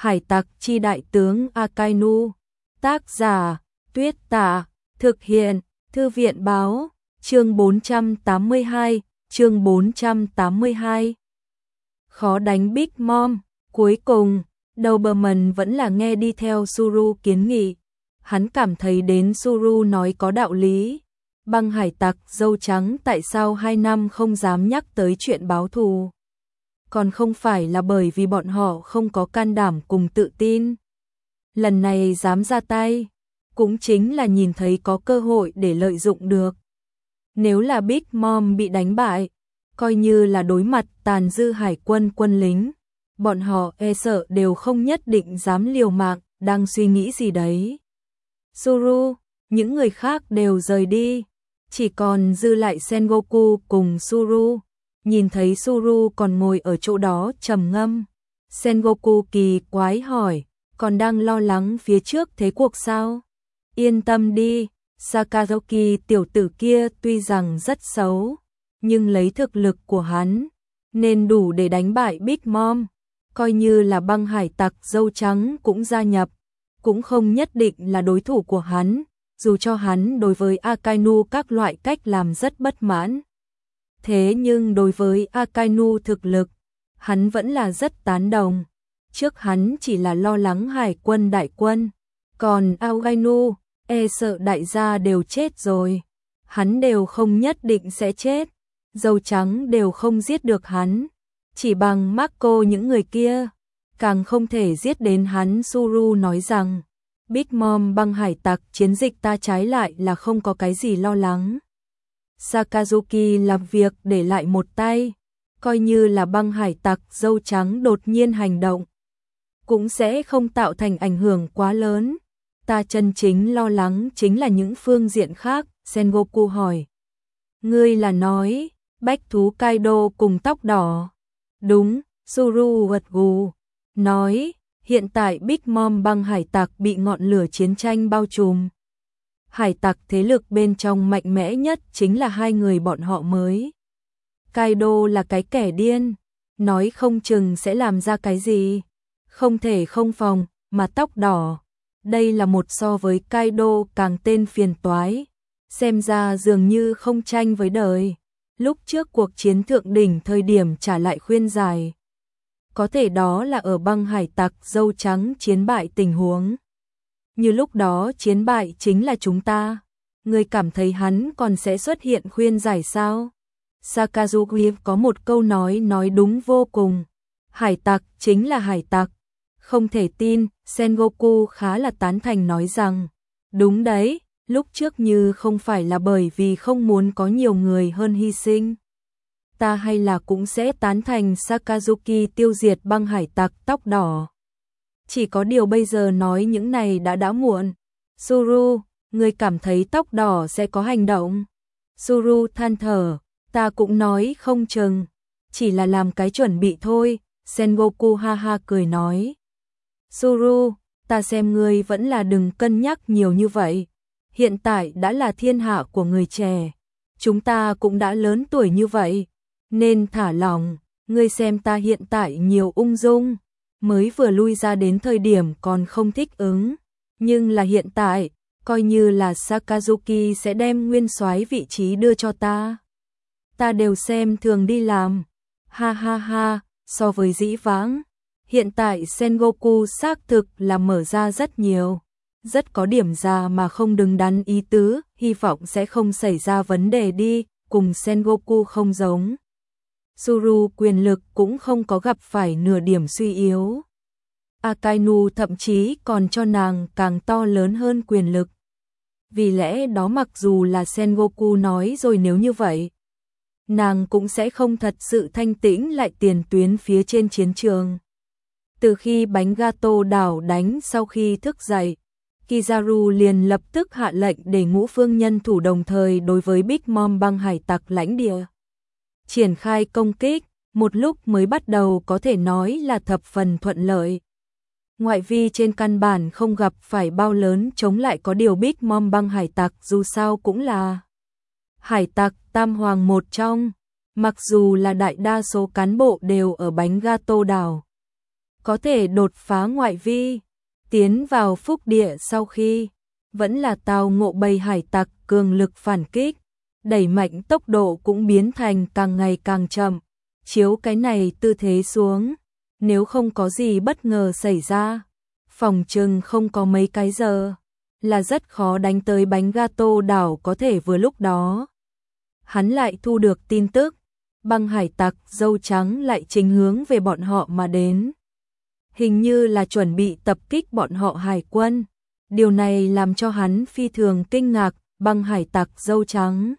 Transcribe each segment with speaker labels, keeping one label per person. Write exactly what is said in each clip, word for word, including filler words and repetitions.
Speaker 1: Hải tặc chi đại tướng Akainu. Tác giả Tuyết Tả. Thực hiện Thư viện báo. Chương bốn trăm tám mươi hai. Chương bốn trăm tám mươi hai. Khó đánh Big Mom. Cuối cùng, Doberman vẫn là nghe đi theo Suru kiến nghị. Hắn cảm thấy đến Suru nói có đạo lý. Băng hải tặc dâu trắng tại sao hai năm không dám nhắc tới chuyện báo thù? Còn không phải là bởi vì bọn họ không có can đảm cùng tự tin. Lần này dám ra tay, cũng chính là nhìn thấy có cơ hội để lợi dụng được. Nếu là Big Mom bị đánh bại, coi như là đối mặt tàn dư hải quân quân lính, bọn họ e sợ đều không nhất định dám liều mạng, đang suy nghĩ gì đấy. Suru, những người khác đều rời đi, chỉ còn dư lại Sengoku cùng Suru. Nhìn thấy Suru còn ngồi ở chỗ đó trầm ngâm, Sengoku kỳ quái hỏi, còn đang lo lắng phía trước thế cuộc sao? Yên tâm đi, Sakazuki tiểu tử kia tuy rằng rất xấu, nhưng lấy thực lực của hắn, nên đủ để đánh bại Big Mom. Coi như là băng hải tặc dâu trắng cũng gia nhập, cũng không nhất định là đối thủ của hắn, dù cho hắn đối với Akainu các loại cách làm rất bất mãn. Thế nhưng đối với Akainu thực lực, hắn vẫn là rất tán đồng. Trước hắn chỉ là lo lắng hải quân đại quân, còn Akainu, e sợ đại gia đều chết rồi. Hắn đều không nhất định sẽ chết, dâu trắng đều không giết được hắn. Chỉ bằng Marco những người kia, càng không thể giết đến hắn. Suru nói rằng, Big Mom băng hải tặc chiến dịch ta trái lại là không có cái gì lo lắng. Sakazuki làm việc để lại một tay, coi như là băng hải tặc dâu trắng đột nhiên hành động, cũng sẽ không tạo thành ảnh hưởng quá lớn. Ta chân chính lo lắng chính là những phương diện khác. Sengoku hỏi, ngươi là nói bách thú Kaido cùng tóc đỏ? Đúng, Suru gật gù, nói, hiện tại Big Mom băng hải tặc bị ngọn lửa chiến tranh bao trùm. Hải tặc thế lực bên trong mạnh mẽ nhất chính là hai người bọn họ mới. Kaido là cái kẻ điên, nói không chừng sẽ làm ra cái gì, không thể không phòng, mà tóc đỏ, đây là một so với Kaido càng tên phiền toái, xem ra dường như không tranh với đời. Lúc trước cuộc chiến thượng đỉnh thời điểm trả lại khuyên giải, có thể đó là ở băng hải tặc dâu trắng chiến bại tình huống. Như lúc đó chiến bại chính là chúng ta, người cảm thấy hắn còn sẽ xuất hiện khuyên giải sao? Sakazuki có một câu nói nói đúng vô cùng, hải tặc chính là hải tặc, không thể tin. Sengoku khá là tán thành nói rằng, đúng đấy, lúc trước như không phải là bởi vì không muốn có nhiều người hơn hy sinh, ta hay là cũng sẽ tán thành Sakazuki tiêu diệt băng hải tặc tóc đỏ. Chỉ có điều bây giờ nói những này đã đã muộn. Suru, người cảm thấy tóc đỏ sẽ có hành động? Suru than thở, ta cũng nói không chừng, chỉ là làm cái chuẩn bị thôi. Sengoku ha ha cười nói, Suru, ta xem ngươi vẫn là đừng cân nhắc nhiều như vậy. Hiện tại đã là thiên hạ của người trẻ, chúng ta cũng đã lớn tuổi như vậy, nên thả lòng. Ngươi xem ta hiện tại nhiều ung dung, mới vừa lui ra đến thời điểm còn không thích ứng, nhưng là hiện tại, coi như là Sakazuki sẽ đem nguyên soái vị trí đưa cho ta, ta đều xem thường đi làm. Ha ha ha, so với dĩ vãng, hiện tại Sengoku xác thực là mở ra rất nhiều, rất có điểm già mà không đứng đắn ý tứ, hy vọng sẽ không xảy ra vấn đề đi. Cùng Sengoku không giống, Suru quyền lực cũng không có gặp phải nửa điểm suy yếu. Akainu thậm chí còn cho nàng càng to lớn hơn quyền lực. Vì lẽ đó mặc dù là Sengoku nói rồi nếu như vậy, nàng cũng sẽ không thật sự thanh tĩnh lại tiền tuyến phía trên chiến trường. Từ khi bánh gato đảo đánh sau khi thức dậy, Kizaru liền lập tức hạ lệnh để ngũ phương nhân thủ đồng thời đối với Big Mom băng hải tặc lãnh địa triển khai công kích. Một lúc mới bắt đầu có thể nói là thập phần thuận lợi. Ngoại vi trên căn bản không gặp phải bao lớn chống lại, có điều Big Mom băng hải tặc dù sao cũng là hải tặc tam hoàng một trong, mặc dù là đại đa số cán bộ đều ở bánh gato đảo. có thể đột phá ngoại vi, tiến vào phúc địa sau khi vẫn là tao ngộ bầy hải tặc cường lực phản kích, đẩy mạnh tốc độ cũng biến thành càng ngày càng chậm. Chiếu cái này tư thế xuống, nếu không có gì bất ngờ xảy ra, phòng chừng không có mấy cái giờ, là rất khó đánh tới bánh gato đảo. Có thể vừa lúc đó hắn lại thu được tin tức, băng hải tặc dâu trắng lại chính hướng về bọn họ mà đến. Hình như là chuẩn bị tập kích bọn họ hải quân. Điều này làm cho hắn phi thường kinh ngạc, băng hải tặc dâu trắng.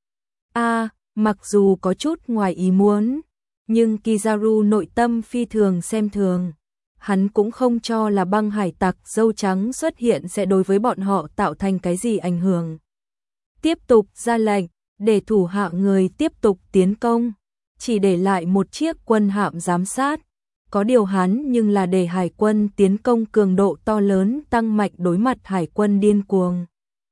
Speaker 1: A, à, mặc dù có chút ngoài ý muốn, nhưng Kizaru nội tâm phi thường xem thường. Hắn cũng không cho là băng hải tặc dâu trắng xuất hiện sẽ đối với bọn họ tạo thành cái gì ảnh hưởng. Tiếp tục ra lệnh, để thủ hạ người tiếp tục tiến công, chỉ để lại một chiếc quân hạm giám sát. Có điều hắn nhưng là để hải quân tiến công cường độ to lớn tăng mạnh đối mặt hải quân điên cuồng.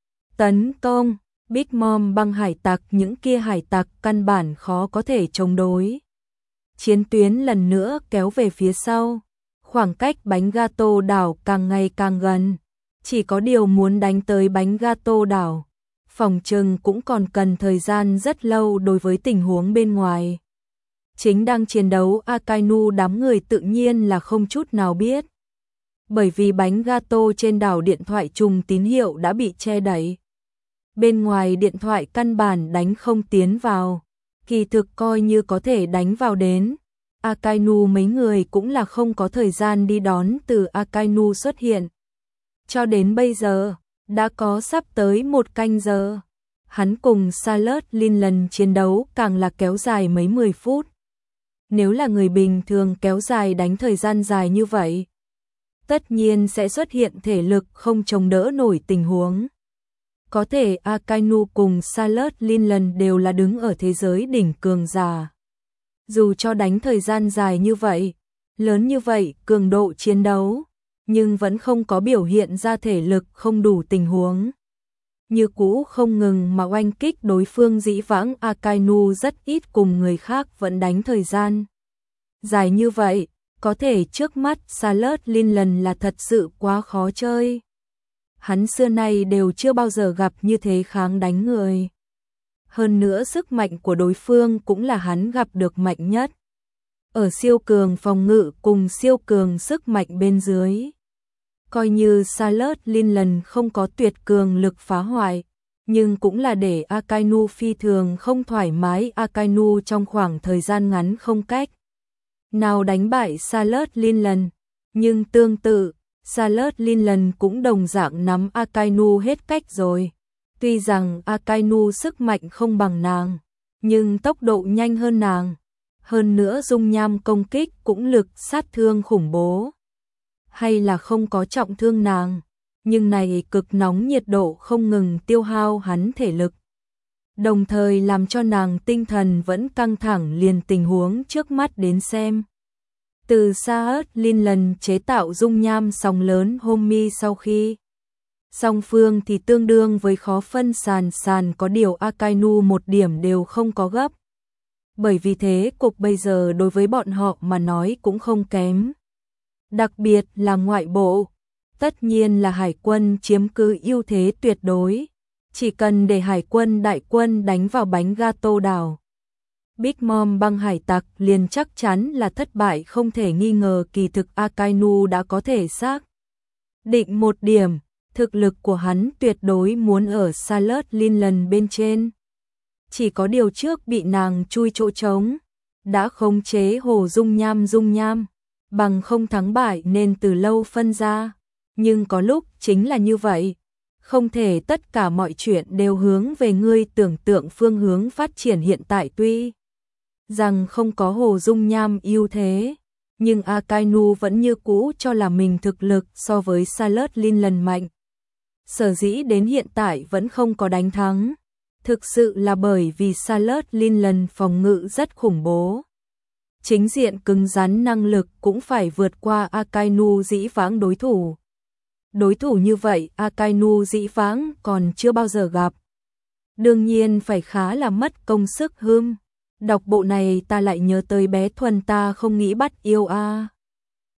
Speaker 1: Tấn công, Big Mom băng hải tặc những kia hải tặc căn bản khó có thể chống đối. Chiến tuyến lần nữa kéo về phía sau, khoảng cách bánh gato đảo càng ngày càng gần. Chỉ có điều muốn đánh tới bánh gato đảo, phòng trừng cũng còn cần thời gian rất lâu đối với tình huống bên ngoài. Chính đang chiến đấu Akainu đám người tự nhiên là không chút nào biết. Bởi vì bánh gato trên đảo điện thoại trùng tín hiệu đã bị che đậy. Bên ngoài điện thoại căn bản đánh không tiến vào. Kỳ thực coi như có thể đánh vào đến. Akainu mấy người cũng là không có thời gian đi đón từ Akainu xuất hiện. Cho đến bây giờ, đã có sắp tới một canh giờ. Hắn cùng Charlotte Lin lần chiến đấu càng là kéo dài mấy mười phút. Nếu là người bình thường kéo dài đánh thời gian dài như vậy, tất nhiên sẽ xuất hiện thể lực không chống đỡ nổi tình huống. Có thể Akainu cùng Charlotte Lin lần đều là đứng ở thế giới đỉnh cường giả. Dù cho đánh thời gian dài như vậy, lớn như vậy cường độ chiến đấu, nhưng vẫn không có biểu hiện ra thể lực không đủ tình huống. Như cũ không ngừng mà oanh kích đối phương. Dĩ vãng Akainu rất ít cùng người khác vẫn đánh thời gian dài như vậy, có thể trước mắt Charlotte Lin lần là thật sự quá khó chơi. Hắn xưa nay đều chưa bao giờ gặp như thế kháng đánh người. Hơn nữa sức mạnh của đối phương cũng là hắn gặp được mạnh nhất. Ở siêu cường phòng ngự cùng siêu cường sức mạnh bên dưới, coi như Charlotte Lin lần không có tuyệt cường lực phá hoại, nhưng cũng là để Akainu phi thường không thoải mái. Akainu trong khoảng thời gian ngắn không cách nào đánh bại Charlotte Lin lần, nhưng tương tự, Charlotte Lin lần cũng đồng dạng nắm Akainu hết cách rồi. Tuy rằng Akainu sức mạnh không bằng nàng, nhưng tốc độ nhanh hơn nàng. Hơn nữa dung nham công kích cũng lực sát thương khủng bố. Hay là không có trọng thương nàng, nhưng này cực nóng nhiệt độ không ngừng tiêu hao hắn thể lực. Đồng thời làm cho nàng tinh thần vẫn căng thẳng liền tình huống trước mắt đến xem. Từ Charlotte Lin lần chế tạo dung nham sóng lớn Homie sau khi song phương thì tương đương với khó phân sàn sàn, có điều Akainu một điểm đều không có gấp. Bởi vì thế cục bây giờ đối với bọn họ mà nói cũng không kém. Đặc biệt là ngoại bộ, tất nhiên là hải quân chiếm cứ ưu thế tuyệt đối. Chỉ cần để hải quân đại quân đánh vào bánh gato đảo, Big Mom băng hải tặc liền chắc chắn là thất bại không thể nghi ngờ. Kỳ thực Akainu đã có thể xác định một điểm, thực lực của hắn tuyệt đối muốn ở Charlotte Lin lần bên trên. Chỉ có điều trước bị nàng chui chỗ trống, đã khống chế hồ dung nham dung nham, bằng không thắng bại nên từ lâu phân ra. Nhưng có lúc chính là như vậy, không thể tất cả mọi chuyện đều hướng về ngươi tưởng tượng phương hướng phát triển. Hiện tại tuy rằng không có hồ dung nham ưu thế, nhưng Akainu vẫn như cũ cho là mình thực lực so với Charlotte Lin lần mạnh. Sở dĩ đến hiện tại vẫn không có đánh thắng, thực sự là bởi vì Charlotte Lin lần phòng ngự rất khủng bố. Chính diện cứng rắn năng lực cũng phải vượt qua Akainu dĩ vãng đối thủ. Đối thủ như vậy Akainu dĩ vãng còn chưa bao giờ gặp. Đương nhiên phải khá là mất công sức hưm. Đọc bộ này ta lại nhớ tới bé Thuần ta không nghĩ bắt yêu a.